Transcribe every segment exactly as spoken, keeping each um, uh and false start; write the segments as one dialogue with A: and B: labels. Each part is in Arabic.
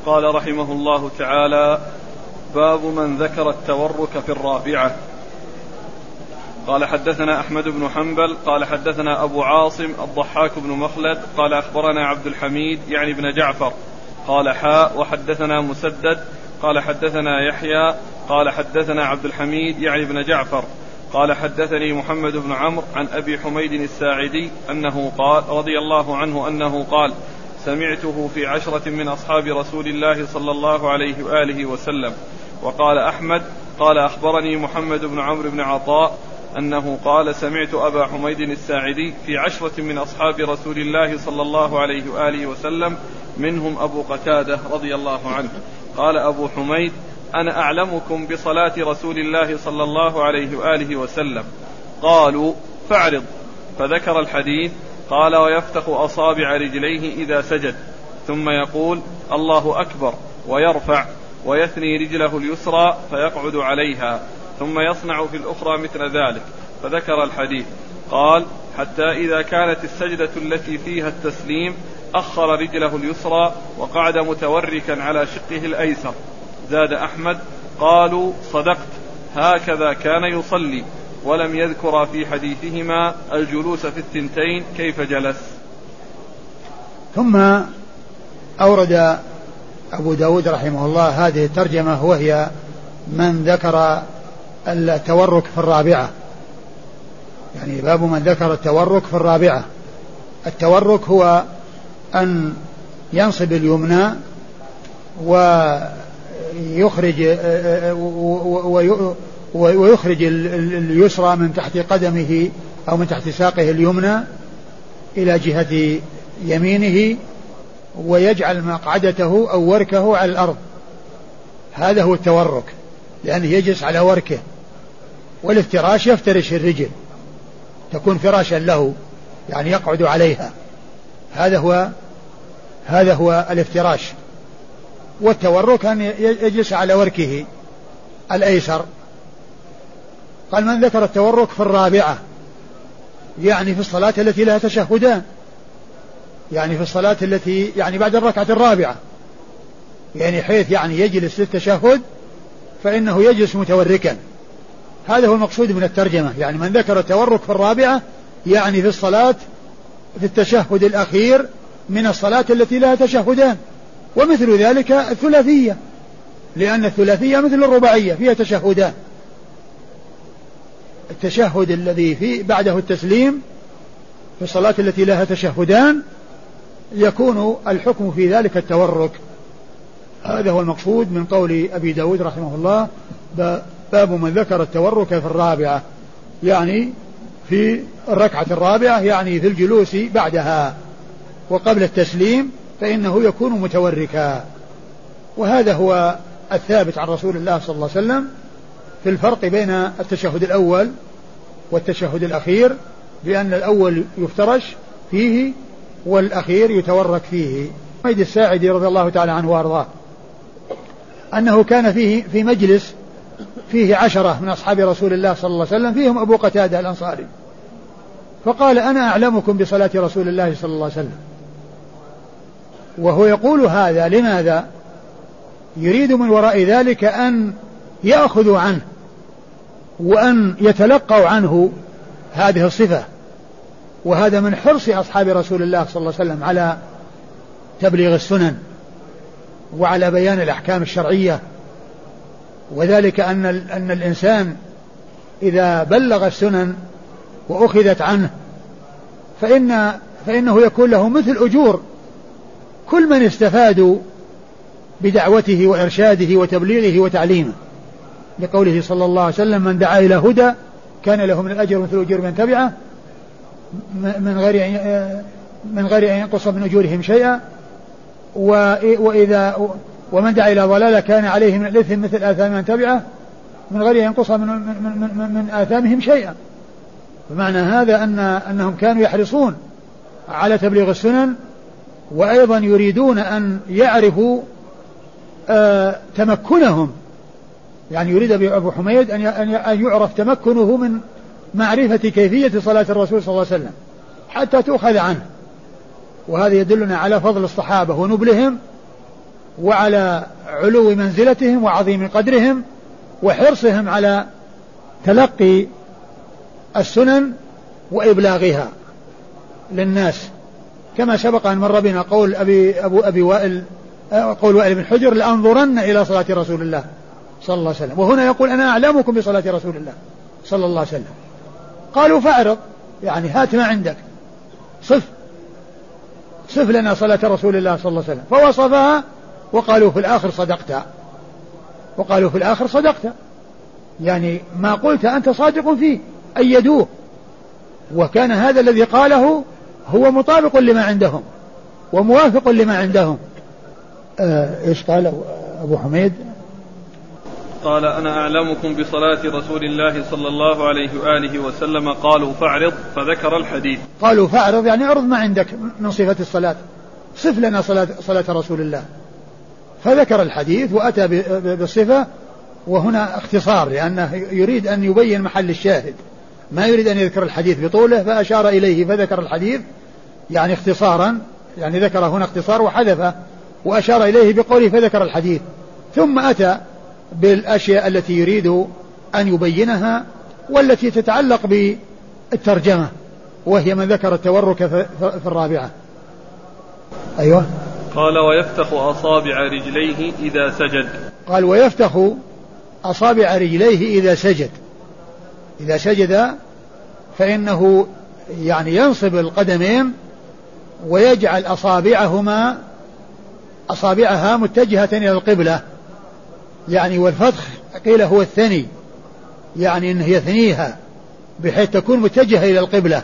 A: قال رحمه الله تعالى: باب من ذكر التورك في الرابعة. قال حدثنا أحمد بن حنبل قال حدثنا أبو عاصم الضحاك بن مخلد قال أخبرنا عبد الحميد يعني بن جعفر قال حاء وحدثنا مسدد قال حدثنا يحيى قال حدثنا عبد الحميد يعني بن جعفر قال حدثني محمد بن عمرو عن أبي حميد الساعدي أنه قال رضي الله عنه أنه قال: سمعته في عشرة من أصحاب رسول الله صلى الله عليه وآله وسلم. وقال أحمد قال أخبرني محمد بن عمرو بن عطاء أنه قال: سمعت أبا حميد الساعدي في عشرة من أصحاب رسول الله صلى الله عليه وآله وسلم منهم أبو قتادة رضي الله عنه. قال أبو حميد: أنا أعلمكم بصلاة رسول الله صلى الله عليه وآله وسلم. قالوا: فاعرض. فذكر الحديث. قال: ويفتح أصابع رجليه إذا سجد ثم يقول: الله أكبر، ويرفع ويثني رجله اليسرى فيقعد عليها ثم يصنع في الأخرى مثل ذلك. فذكر الحديث. قال: حتى إذا كانت السجدة التي فيها التسليم أخر رجله اليسرى وقعد متوركا على شقه الأيسر. زاد أحمد: قالوا: صدقت، هكذا كان يصلي. ولم يذكر في حديثهما الجلوس في الثنتين كيف جلس.
B: ثم أورد أبو داود رحمه الله هذه الترجمة، وهي من ذكر التورك في الرابعة، يعني باب من ذكر التورك في الرابعة. التورك هو أن ينصب اليمنى ويخرج ويخرج اليسرى من تحت قدمه أو من تحت ساقه اليمنى إلى جهة يمينه، ويجعل مقعدته أو وركه على الأرض. هذا هو التورك، لأنه يجلس على وركه. والافتراش يفترش الرجل، تكون فراشا له، يعني يقعد عليها. هذا هو هذا هو الافتراش. والتورك أن يجلس على وركه الأيسر. قال: من ذكر التورك في الرابعة، يعني في الصلاة التي لها تشهدان، يعني في الصلاة التي يعني بعد الركعة الرابعة، يعني حيث يعني يجلس للتشهد فإنه يجلس متوركا. هذا هو المقصود من الترجمة، يعني من ذكر التورك في الرابعة يعني في الصلاة في التشهد الأخير من الصلاة التي لها تشهدان. ومثل ذلك الثلاثية، لأن الثلاثية مثل الرباعية فيها تشهدان. التشهد الذي في بعده التسليم في الصلاة التي لها تشهدان يكون الحكم في ذلك التورك. هذا هو المقصود من قول أبي داود رحمه الله: باب من ذكر التورك في الرابعة، يعني في الركعة الرابعة، يعني في الجلوس بعدها وقبل التسليم فإنه يكون متوركا. وهذا هو الثابت عن رسول الله صلى الله عليه وسلم في الفرق بين التشهد الأول والتشهد الأخير، بأن الأول يفترش فيه والأخير يتورك فيه. حميد الساعدي رضي الله تعالى عنه وأرضاه أنه كان فيه في مجلس فيه عشرة من أصحاب رسول الله صلى الله عليه وسلم، فيهم أبو قتادة الأنصاري، فقال: أنا أعلمكم بصلاة رسول الله صلى الله عليه وسلم. وهو يقول هذا لماذا؟ يريد من وراء ذلك أن يأخذوا عنه وأن يتلقوا عنه هذه الصفة. وهذا من حرص أصحاب رسول الله صلى الله عليه وسلم على تبليغ السنن وعلى بيان الأحكام الشرعية. وذلك أن, أن الإنسان إذا بلغ السنن وأخذت عنه فإن فإنه يكون له مثل أجور كل من استفادوا بدعوته وإرشاده وتبليغه وتعليمه، لقوله صلى الله عليه وسلم: من دعا إلى هدى كان له من الأجر مثل أجور من تبعه من غير من غير أن ينقص من أجورهم شيئا، وإذا ومن دعا إلى ضلالة كان عليه من الإثم مثل آثام من تبعه من غير أن ينقص من, من, من, من آثامهم شيئا. بمعنى هذا أن أنهم كانوا يحرصون على تبليغ السنن، وأيضا يريدون أن يعرفوا آه تمكنهم، يعني يريد أبو حميد أن يعرف تمكنه من معرفة كيفية صلاة الرسول صلى الله عليه وسلم حتى تؤخذ عنه. وهذا يدلنا على فضل الصحابة ونبلهم وعلى علو منزلتهم وعظيم قدرهم وحرصهم على تلقي السنن وإبلاغها للناس، كما سبق أن مر بنا قول أبي أبو أبي وائل قول وائل بن حجر لأنظرن إلى صلاة رسول الله صلى الله عليه وسلم، وهنا يقول أنا أعلمكم بصلاة رسول الله صلى الله عليه وسلم. قالوا فاعرض، يعني هات ما عندك، صف صف لنا صلاة رسول الله صلى الله عليه وسلم، فوصفها وقالوا في الآخر صدقت، وقالوا في الآخر صدقت، يعني ما قلت أنت صادق فيه، أيدوه، وكان هذا الذي قاله هو مطابق لما عندهم وموافق لما عندهم. آه إيش قال أبو حميد؟
A: قال أنا أعلمكم بصلاة رسول الله صلى الله عليه وآله وسلم. قالوا فاعرض، فذكر الحديث.
B: قالوا فاعرض يعني اعرض ما عندك من صفة الصلاة، صف لنا صلاة, صلاة رسول الله، فذكر الحديث وأتى بالصفة، وهنا اختصار لأنه يريد أن يبين محل الشاهد، ما يريد أن يذكر الحديث بطوله، فأشار إليه فذكر الحديث يعني اختصارا، يعني ذكر هنا اختصار وحذفه وأشار إليه بقوله فذكر الحديث، ثم أتى بالأشياء التي يريد أن يبينها والتي تتعلق بالترجمة، وهي من ذكر التورك في الرابعة. أيوة.
A: قال ويفتخ أصابع رجليه إذا سجد.
B: قال ويفتخ أصابع رجليه إذا سجد، إذا سجد فإنه يعني ينصب القدمين ويجعل أصابعهما أصابعها متجهة إلى القبلة، يعني والفتخ قيل هو الثني، يعني إنه يثنيها بحيث تكون متجهة إلى القبلة.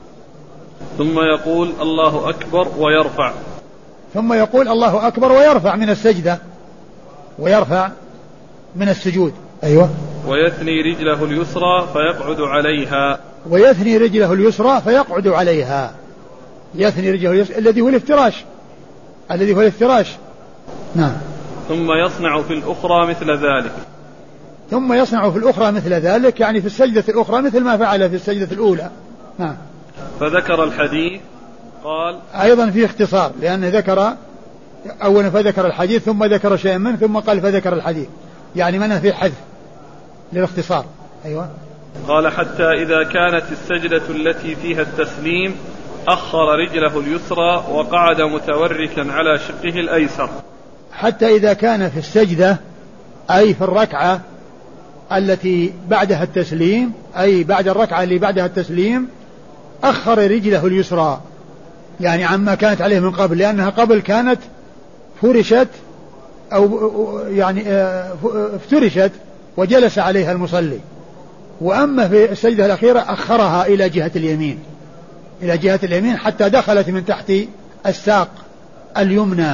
A: ثم يقول الله أكبر ويرفع.
B: ثم يقول الله أكبر ويرفع من السجدة، ويرفع من السجود. أيوة.
A: ويثني رجله اليسرى فيقعد عليها.
B: ويثني رجله اليسرى فيقعد عليها، يثني رجله اليسرى الذي هو الافتراش، الذي هو الافتراش. نعم.
A: ثم يصنع في الأخرى مثل ذلك.
B: ثم يصنع في الأخرى مثل ذلك، يعني في السجدة الأخرى مثل ما فعل في السجدة الأولى. نعم.
A: فذكر الحديث. قال
B: أيضا في اختصار، لأنه ذكر أولا فذكر الحديث ثم ذكر شيئا منه ثم قال فذكر الحديث، يعني منه في حذف للاختصار. أيوة.
A: قال حتى إذا كانت السجدة التي فيها التسليم أخر رجله اليسرى وقعد متوركا على شقه الأيسر.
B: حتى إذا كان في السجدة أي في الركعة التي بعدها التسليم، أي بعد الركعة اللي بعدها التسليم، أخر رجله اليسرى يعني عما كانت عليه من قبل، لأنها قبل كانت فرشت أو يعني افترشت وجلس عليها المصلي، وأما في السجدة الأخيرة أخرها إلى جهة اليمين، إلى جهة اليمين حتى دخلت من تحت الساق اليمنى،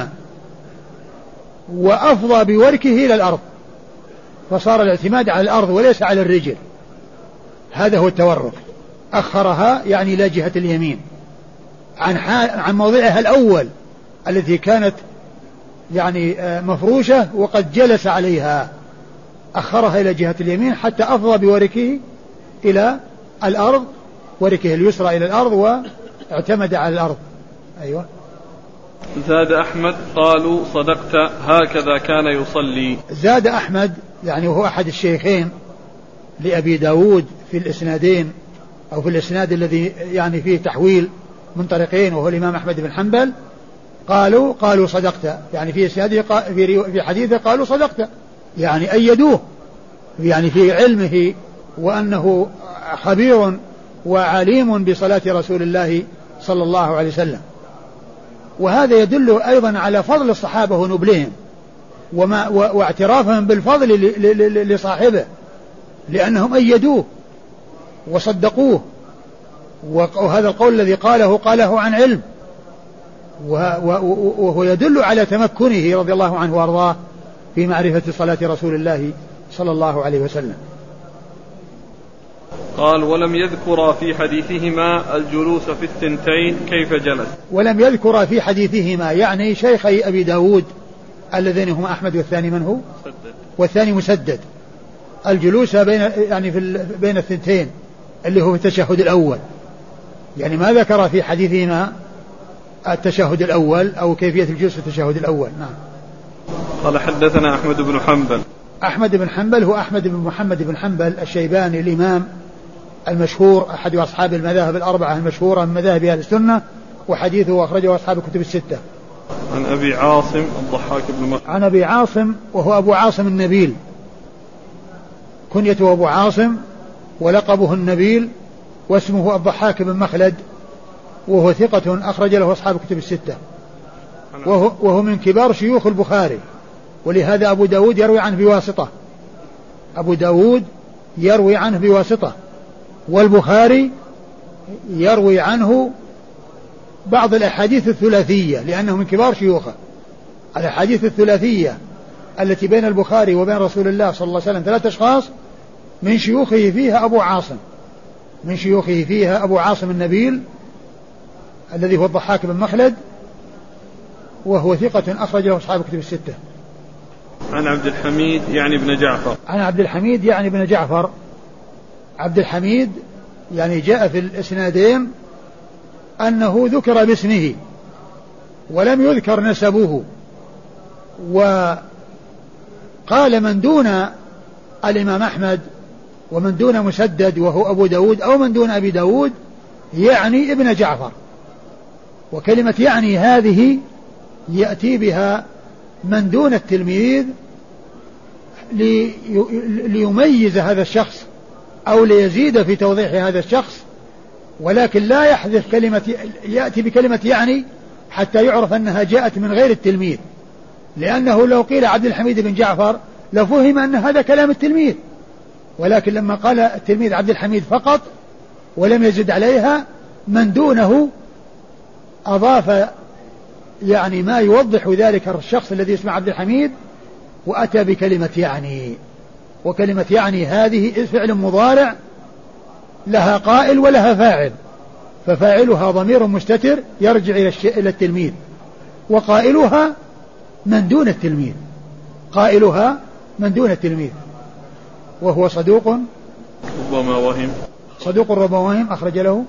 B: وأفضى بوركه إلى الأرض، فصار الاعتماد على الأرض وليس على الرجل. هذا هو التورك، أخرها يعني إلى جهة اليمين عن عن موضعها الأول التي كانت يعني مفروشة وقد جلس عليها، أخرها إلى جهة اليمين حتى أفضى بوركه إلى الأرض، وركه اليسرى إلى الأرض واعتمد على الأرض. أيوة.
A: زاد أحمد قالوا صدقت هكذا كان يصلي.
B: زاد أحمد يعني وهو أحد الشيخين لأبي داود في الإسنادين أو في الإسناد الذي يعني فيه تحويل من طريقين وهو الإمام أحمد بن حنبل، قالوا قالوا صدقت، يعني في إسناده في حديثه قالوا صدقت، يعني أيدوه يعني في علمه وأنه خبير وعليم بصلاة رسول الله صلى الله عليه وسلم. وهذا يدل أيضا على فضل الصحابة ونبلهم وما واعترافهم بالفضل لصاحبه، لأنهم أيدوه وصدقوه، وهذا القول الذي قاله قاله عن علم، وهو يدل على تمكنه رضي الله عنه وارضاه في معرفة صلاة رسول الله صلى الله عليه وسلم.
A: قال ولم يذكر في حديثهما الجلوس في الثنتين كيف جلس.
B: ولم يذكر في حديثهما يعني شيخي أبي داود اللذين هما أحمد والثاني من هو مسدد. والثاني مسدد، الجلوس بين يعني في بين الثنتين اللي هو في التشهد الأول، يعني ما ذكر في حديثهما التشهد الأول أو كيفية الجلوس في التشهد الأول. نعم.
A: قال حدثنا أحمد بن حنبل.
B: أحمد بن حنبل هو أحمد بن محمد بن حنبل الشيباني الإمام المشهور أحد أصحاب المذاهب الأربعة المشهورة من مذاهب أهل السنة، وحديثه أخرجه أصحاب الكتب الستة.
A: عن أبي عاصم الضحاك بن مخلد.
B: عن أبي عاصم وهو أبو عاصم النبيل، كنيته أبو عاصم ولقبه النبيل، واسمه الضحاك بن مخلد، وهو ثقة أخرج له أصحاب الكتب الستة، وهو, وهو من كبار شيوخ البخاري، ولهذا أبو داود يروي عنه بواسطة. أبو داود يروي عنه بواسطة، والبخاري يروي عنه بعض الأحاديث الثلاثية لأنه من كبار شيوخه. الأحاديث الثلاثية التي بين البخاري وبين رسول الله صلى الله عليه وسلم ثلاثة أشخاص من شيوخه فيها أبو عاصم، من شيوخه فيها أبو عاصم النبيل الذي هو الضحاك بن مخلد، وهو ثقة أخرج له أصحاب الكتب الستة.
A: عن عبد الحميد يعني بن جعفر.
B: عن عبد الحميد يعني بن جعفر. عبد الحميد يعني جاء في الإسنادين أنه ذكر باسمه ولم يذكر نسبه، وقال من دون الإمام أحمد ومن دون مسدد وهو أبو داود أو من دون أبي داود يعني ابن جعفر. وكلمة يعني هذه يأتي بها من دون التلميذ ليميز هذا الشخص أو ليزيد في توضيح هذا الشخص، ولكن لا يحذف كلمة، يأتي بكلمة يعني حتى يعرف أنها جاءت من غير التلميذ، لأنه لو قيل عبد الحميد بن جعفر لفهم أن هذا كلام التلميذ، ولكن لما قال التلميذ عبد الحميد فقط ولم يزد عليها من دونه أضاف يعني ما يوضح ذلك الشخص الذي اسمه عبد الحميد، وأتى بكلمة يعني. وكلمة يعني هذه فعل مضارع لها قائل ولها فاعل، ففاعلها ضمير مستتر يرجع إلى التلميذ، وقائلها من دون التلميذ، قائلها من دون التلميذ، وهو صدوق
A: ربما وهم،
B: صدوق ربما وهم أخرج له،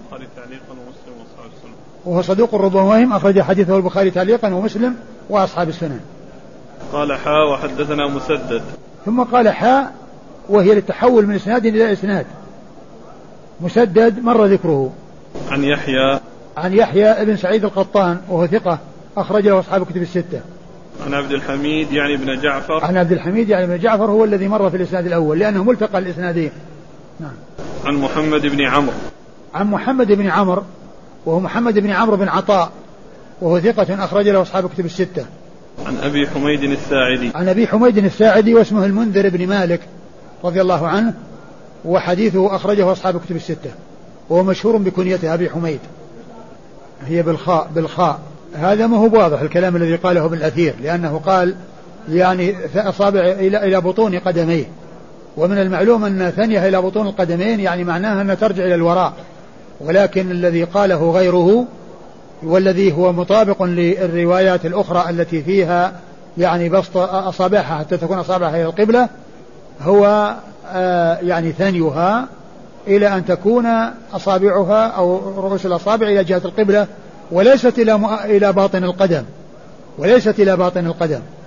B: وهو صدوق ربما وهم أخرج حديثه البخاري تعليقا ومسلم وأصحاب السنن.
A: قال حاء وحدثنا مسدد.
B: ثم قال حاء وهي للتحول من إسناد إلى إسناد. مسدد مر ذكره.
A: عن يحيى
B: عن يحيى ابن سعيد القطان وهو ثقة أخرج له أصحاب الكتب الستة.
A: عن عبد الحميد يعني ابن جعفر.
B: عن عبد الحميد يعني ابن جعفر هو الذي مر في الإسناد الأول لأنه ملتقى الإسنادين. نعم.
A: عن محمد بن عمرو.
B: عن محمد بن عمرو وهو محمد بن عمرو بن عطاء وهو ثقة أخرج له أصحاب الكتب الستة.
A: عن أبي حميد الساعدي.
B: عن أبي حميد الساعدي واسمه المنذر بن مالك رضي الله عنه، وحديثه أخرجه أصحاب الكتب الستة، وهو مشهور بكنيته أبي حميد، هي بالخاء بالخاء. هذا ما هو واضح الكلام الذي قاله ابن الأثير، لأنه قال يعني أصابع إلى إلى بطون قدميه، ومن المعلوم أن ثانية إلى بطون القدمين يعني معناها أن ترجع إلى الوراء، ولكن الذي قاله غيره والذي هو مطابق للروايات الأخرى التي فيها يعني بسط أصابعها حتى تكون أصابعها إلى القبلة هو آه يعني ثانيها إلى أن تكون أصابعها أو رؤوس الأصابع إلى جهة القبلة، وليست إلى إلى باطن القدم، وليست إلى باطن القدم.